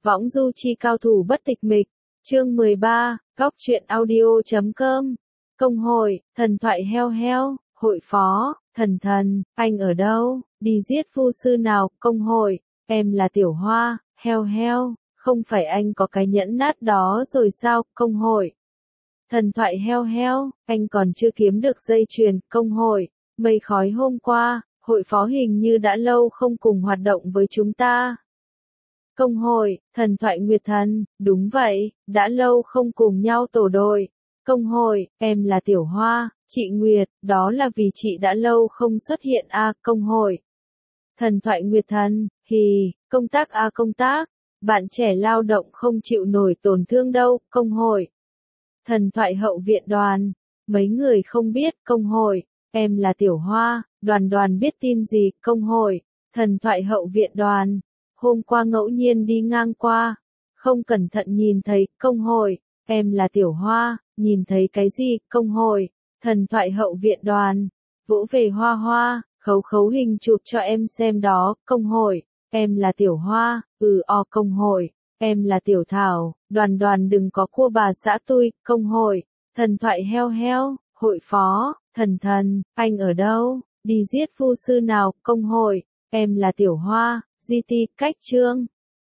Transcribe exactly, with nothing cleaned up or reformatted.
Võng du chi cao thủ bất tịch mịch, chương mười ba, góc truyện audio chấm com, công hội, thần thoại heo heo, hội phó, thần thần, anh ở đâu, đi giết phu sư nào, công hội, em là tiểu hoa, heo heo, không phải anh có cái nhẫn nát đó rồi sao, công hội. Thần thoại heo heo, anh còn chưa kiếm được dây chuyền, công hội, mây khói hôm qua, hội phó hình như đã lâu không cùng hoạt động với chúng ta. Công hội, thần thoại Nguyệt Thần, đúng vậy, đã lâu không cùng nhau tổ đội. Công hội, em là Tiểu Hoa, chị Nguyệt, đó là vì chị đã lâu không xuất hiện a à, công hội. Thần thoại Nguyệt Thần, hì, công tác a à, công tác, bạn trẻ lao động không chịu nổi tổn thương đâu, công hội. Thần thoại hậu viện đoàn, mấy người không biết, công hội, em là Tiểu Hoa, đoàn đoàn biết tin gì, công hội. Thần thoại hậu viện đoàn, hôm qua ngẫu nhiên đi ngang qua, không cẩn thận nhìn thấy, công hội, em là Tiểu Hoa, nhìn thấy cái gì, công hội. Thần thoại hậu viện đoàn, vỗ về Hoa Hoa, khấu khấu hình chụp cho em xem đó, công hội, em là Tiểu Hoa, ừ o công hội, em là Tiểu Thảo, đoàn đoàn đừng có cua bà xã tui, công hội. Thần thoại heo heo, hội phó, thần thần, anh ở đâu, đi giết phu sư nào, công hội, em là Tiểu Hoa, gi ti, cách chương.